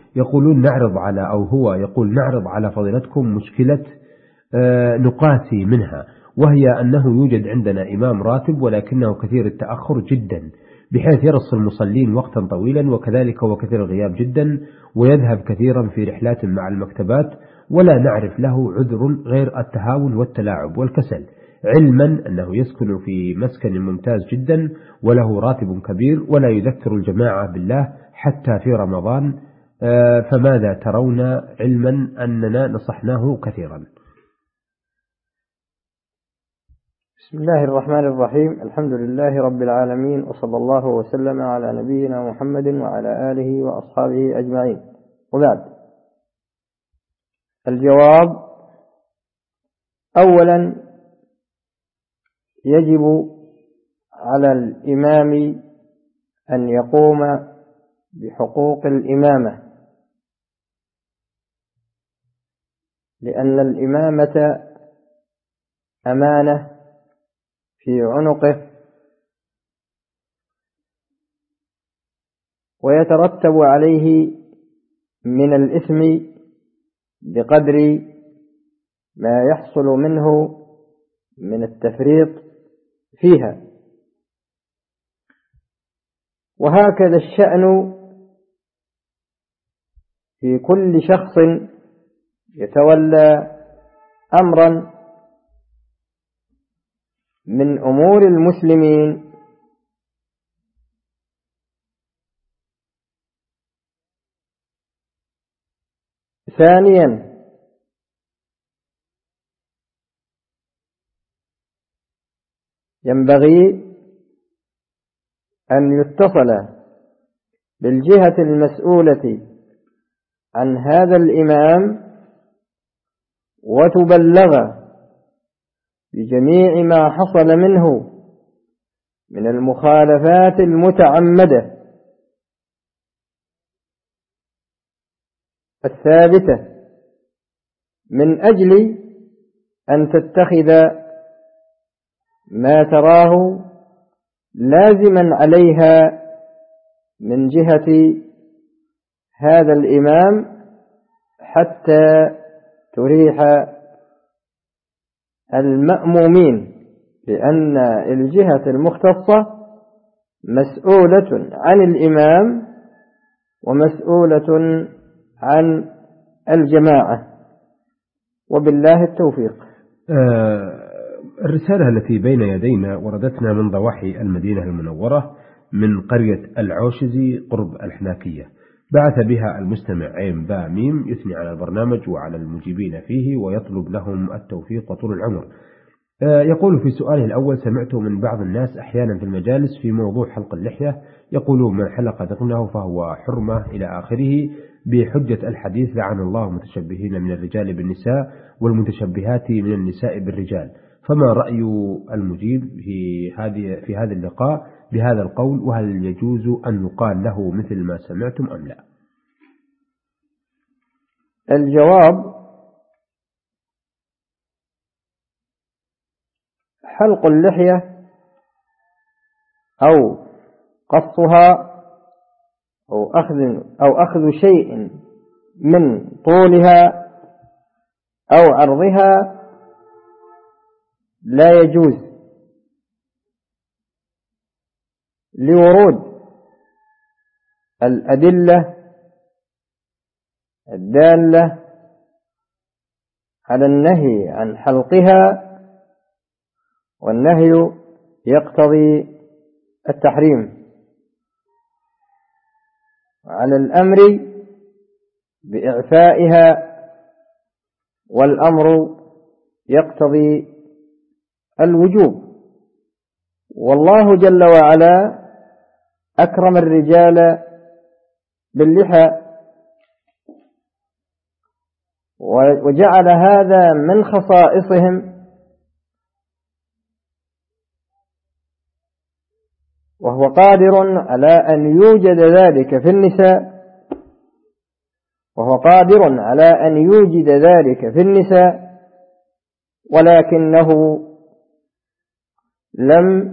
يقولون نعرض على، أو هو يقول نعرض على فضيلتكم مشكلة نقاسي منها، وهي أنه يوجد عندنا إمام راتب ولكنه كثير التأخر جدا، بحيث يرص المصلين وقتا طويلا، وكذلك هو كثير الغياب جدا، ويذهب كثيرا في رحلات مع المكتبات، ولا نعرف له عذر غير التهاون والتلاعب والكسل، علما أنه يسكن في مسكن ممتاز جدا وله راتب كبير ولا يذكر الجماعة بالله حتى في رمضان. فماذا ترون، علما أننا نصحناه كثيرا؟ بسم الله الرحمن الرحيم. الحمد لله رب العالمين، وصلى الله وسلم على نبينا محمد وعلى آله وأصحابه أجمعين، وبعد. الجواب: أولا، يجب على الإمام أن يقوم بحقوق الإمامة، لأن الإمامة أمانة في عنقه، ويترتب عليه من الإثم بقدر ما يحصل منه من التفريط فيها. وهكذا الشأن في كل شخص يتولى أمرا من أمور المسلمين. ثانيا، ينبغي أن يتصل بالجهة المسؤولة عن هذا الإمام وتبلغ بجميع ما حصل منه من المخالفات المتعمدة الثابتة، من أجل أن تتخذ ما تراه لازما عليها من جهة هذا الإمام، حتى تريح المأمومين، لأن الجهة المختصة مسؤولة عن الإمام ومسؤولة عن الجماعة، وبالله التوفيق. الرسالة التي بين يدينا وردتنا من ضواحي المدينة المنورة، من قرية العوشزي قرب الحناكية، بعث بها المستمع عين با ميم يثني على البرنامج وعلى المجيبين فيه ويطلب لهم التوفيق وطول العمر. يقول في سؤاله الأول: سمعت من بعض الناس أحيانا في المجالس في موضوع حلق اللحية يقولون من حلق ذقنه فهو حرمة إلى آخره، بحجة الحديث لعن الله المتشبهين من الرجال بالنساء والمتشبهات من النساء بالرجال. فما رأي المجيب في هذا اللقاء بهذا القول، وهل يجوز أن يقال له مثل ما سمعتم أم لا؟ الجواب: حلق اللحية أو قصها أو أخذ شيء من طولها أو عرضها لا يجوز، لورود الأدلة الدالة على النهي عن حلقها، والنهي يقتضي التحريم، وعلى الأمر بإعفائها، والأمر يقتضي الوجوب. والله جل وعلا أكرم الرجال باللحى، وجعل هذا من خصائصهم، وهو قادر على أن يوجد ذلك في النساء، ولكنه لم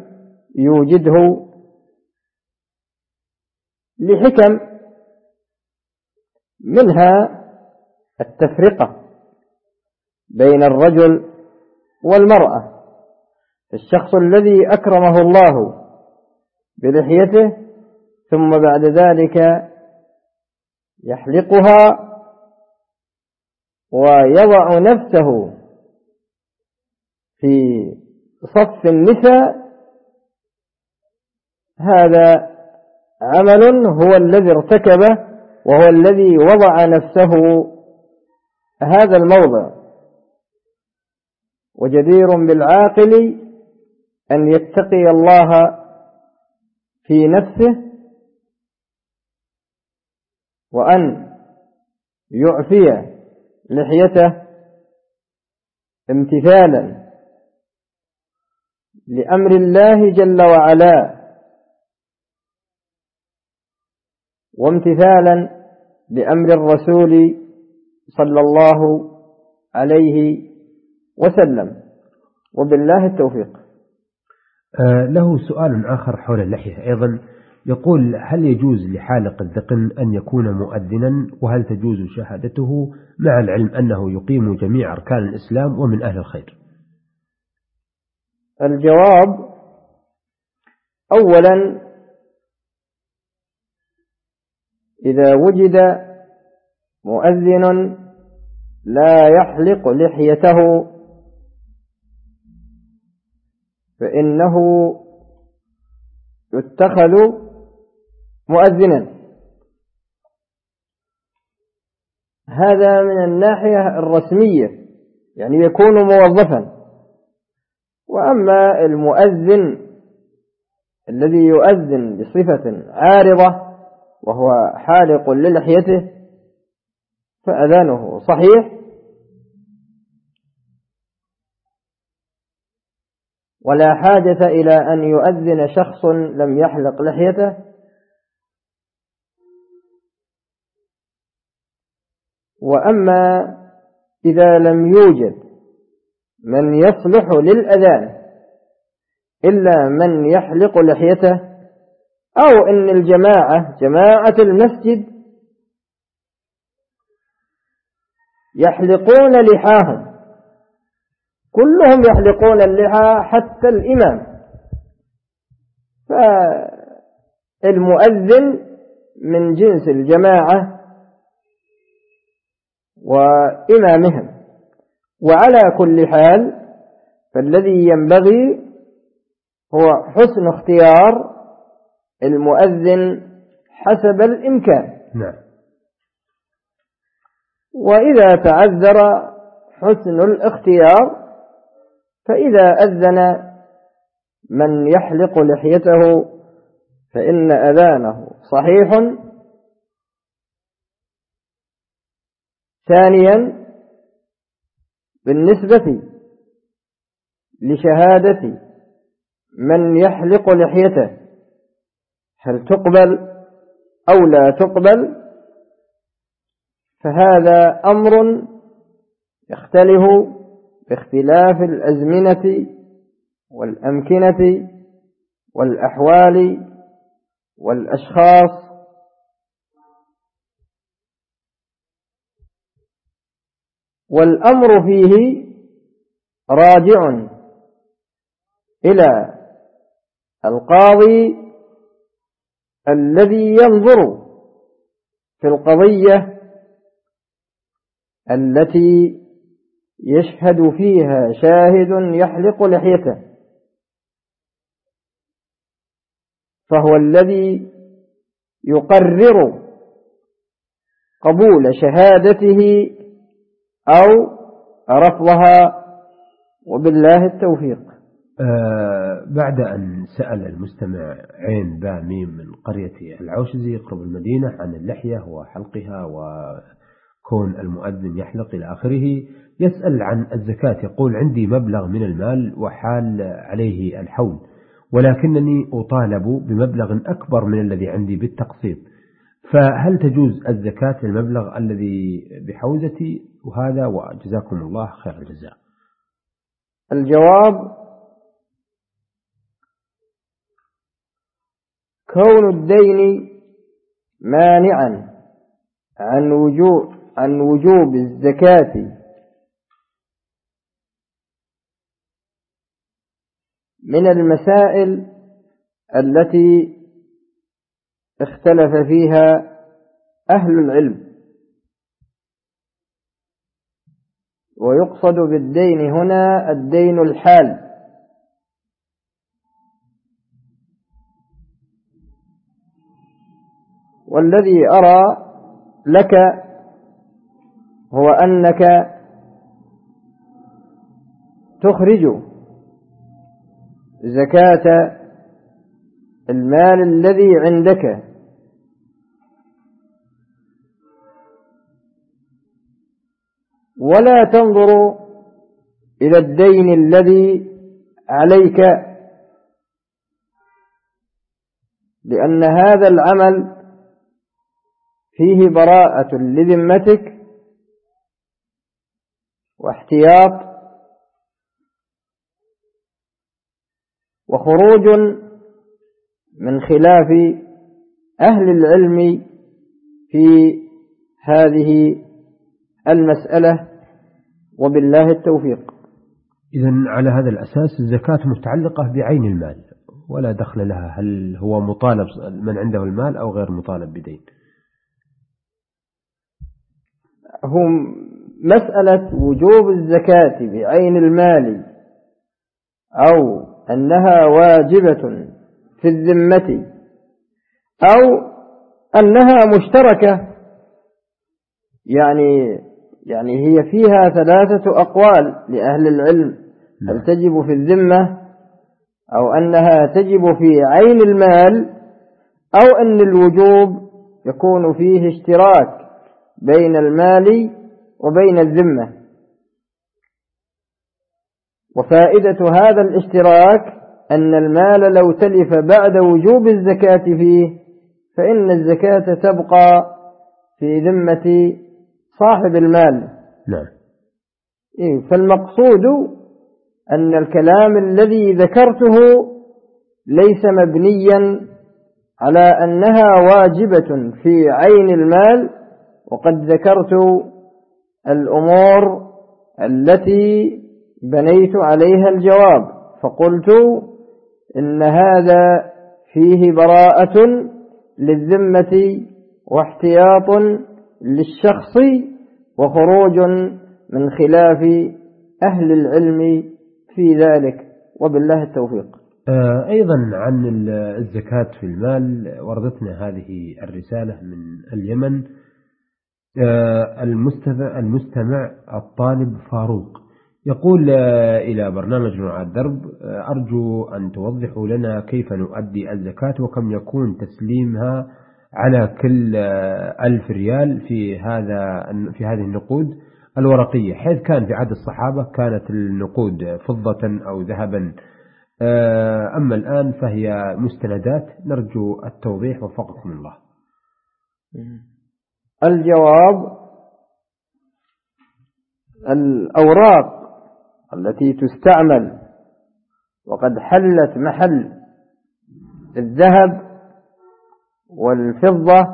يوجده لحكم منها التفرقة بين الرجل والمرأة. الشخص الذي أكرمه الله بلحيته ثم بعد ذلك يحلقها ويضع نفسه في صف النساء، هذا عمل هو الذي ارتكبه، وهو الذي وضع نفسه هذا الموضع. وجدير بالعاقل أن يتقي الله في نفسه وأن يعفي لحيته امتثالا لأمر الله جل وعلا، وامتثالا لأمر الرسول صلى الله عليه وسلم، وبالله التوفيق. له سؤال آخر حول اللحية أيضا، يقول: هل يجوز لحالق الذقن أن يكون مؤذنا؟ وهل تجوز شهادته مع العلم أنه يقيم جميع أركان الإسلام ومن أهل الخير؟ الجواب: أولا، إذا وجد مؤذن لا يحلق لحيته فإنه يتخذ مؤذنا. هذا من الناحية الرسمية، يعني يكون موظفا. وأما المؤذن الذي يؤذن بصفة عارضة وهو حالق للحيته فأذانه صحيح، ولا حاجة إلى أن يؤذن شخص لم يحلق لحيته. وأما إذا لم يوجد من يصلح للأذان إلا من يحلق لحيته، أو إن جماعة المسجد يحلقون لحاهم، كلهم يحلقون اللحى حتى الإمام، فالمؤذن من جنس الجماعة وإمامهم. وعلى كل حال فالذي ينبغي هو حسن اختيار المؤذن حسب الإمكان. نعم. وإذا تعذر حسن الاختيار فإذا أذن من يحلق لحيته فإن أذانه صحيح. ثانيا، بالنسبة لشهادة من يحلق لحيته هل تقبل أو لا تقبل، فهذا أمر يختلف باختلاف الأزمنة والأمكنة والأحوال والأشخاص. والأمر فيه راجع إلى القاضي الذي ينظر في القضية التي يشهد فيها شاهد يحلق لحيته، فهو الذي يقرر قبول شهادته أو رفضها، وبالله التوفيق. بعد أن سأل المستمع عين با ميم من قرية العوشزي قرب المدينة عن اللحية وحلقها وكون المؤذن يحلق إلى آخره، يسأل عن الزكاة. يقول: عندي مبلغ من المال وحال عليه الحول، ولكنني أطالب بمبلغ أكبر من الذي عندي بالتقسيط، فهل تجوز الزكاة للمبلغ الذي بحوزتي؟ وهذا وجزاكم الله خير الجزاء. الجواب: كون الدين مانعا عن وجوب الزكاة من المسائل التي اختلف فيها أهل العلم. ويقصد بالدين هنا الدين الحال، والذي أرى لك هو أنك تخرج زكاة المال الذي عندك ولا تنظر إلى الدين الذي عليك، لأن هذا العمل فيه براءة لذمتك واحتياط وخروج من خلاف أهل العلم في هذه المسألة، وبالله التوفيق. إذن على هذا الأساس الزكاة متعلقة بعين المال ولا دخل لها هل هو مطالب من عنده المال أو غير مطالب بدين. هم مسألة وجوب الزكاة بعين المال أو أنها واجبة في الذمة أو أنها مشتركة، يعني هي فيها ثلاثة أقوال لأهل العلم: هل تجب في الذمة أو أنها تجب في عين المال أو أن الوجوب يكون فيه اشتراك بين المال وبين الذمة. وفائدة هذا الاشتراك أن المال لو تلف بعد وجوب الزكاة فيه فإن الزكاة تبقى في ذمة صاحب المال. نعم. فالمقصود أن الكلام الذي ذكرته ليس مبنيا على أنها واجبة في عين المال، وقد ذكرت الأمور التي بنيت عليها الجواب، فقلت إن هذا فيه براءة للذمة واحتياط للشخص وخروج من خلاف أهل العلم في ذلك، وبالله التوفيق. أيضا عن الزكاة في المال وردتنا هذه الرسالة من اليمن. المستمع الطالب فاروق يقول: إلى برنامج نوع الدرب، أرجو أن توضحوا لنا كيف نؤدي الزكاة وكم يكون تسليمها على كل 1000 ريال في هذه النقود الورقية، حيث كان في عهد الصحابة كانت النقود فضة أو ذهبا، أما الآن فهي مستندات. نرجو التوضيح وفقكم الله. الجواب: الأوراق التي تستعمل وقد حلت محل الذهب والفضة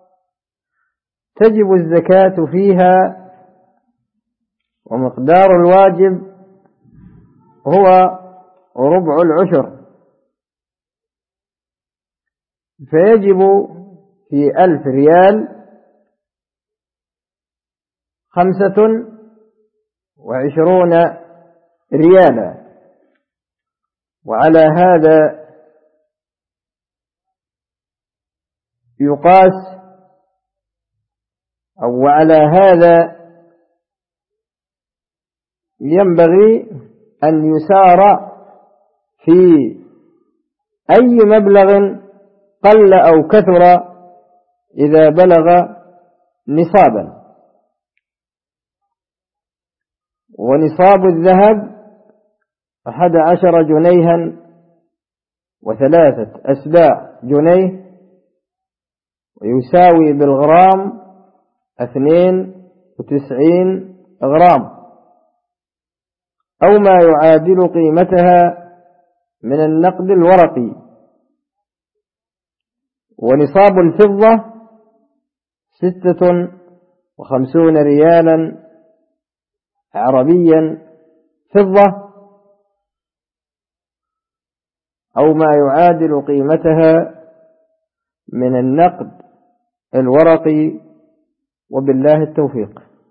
تجب الزكاة فيها، ومقدار الواجب هو ربع العشر، فيجب في 1000 ريال 25 ريالا. وعلى هذا يقاس أو على هذا ينبغي أن يسار في أي مبلغ قل أو كثر إذا بلغ نصابا. ونصاب الذهب 11 جنيها و3 أسباع جنيه، ويساوي بالغرام 92 غرام أو ما يعادل قيمتها من النقد الورقي. ونصاب الفضة 56 ريالا عربيا فضة، أو ما يعادل قيمتها من النقد الورقي، وبالله التوفيق.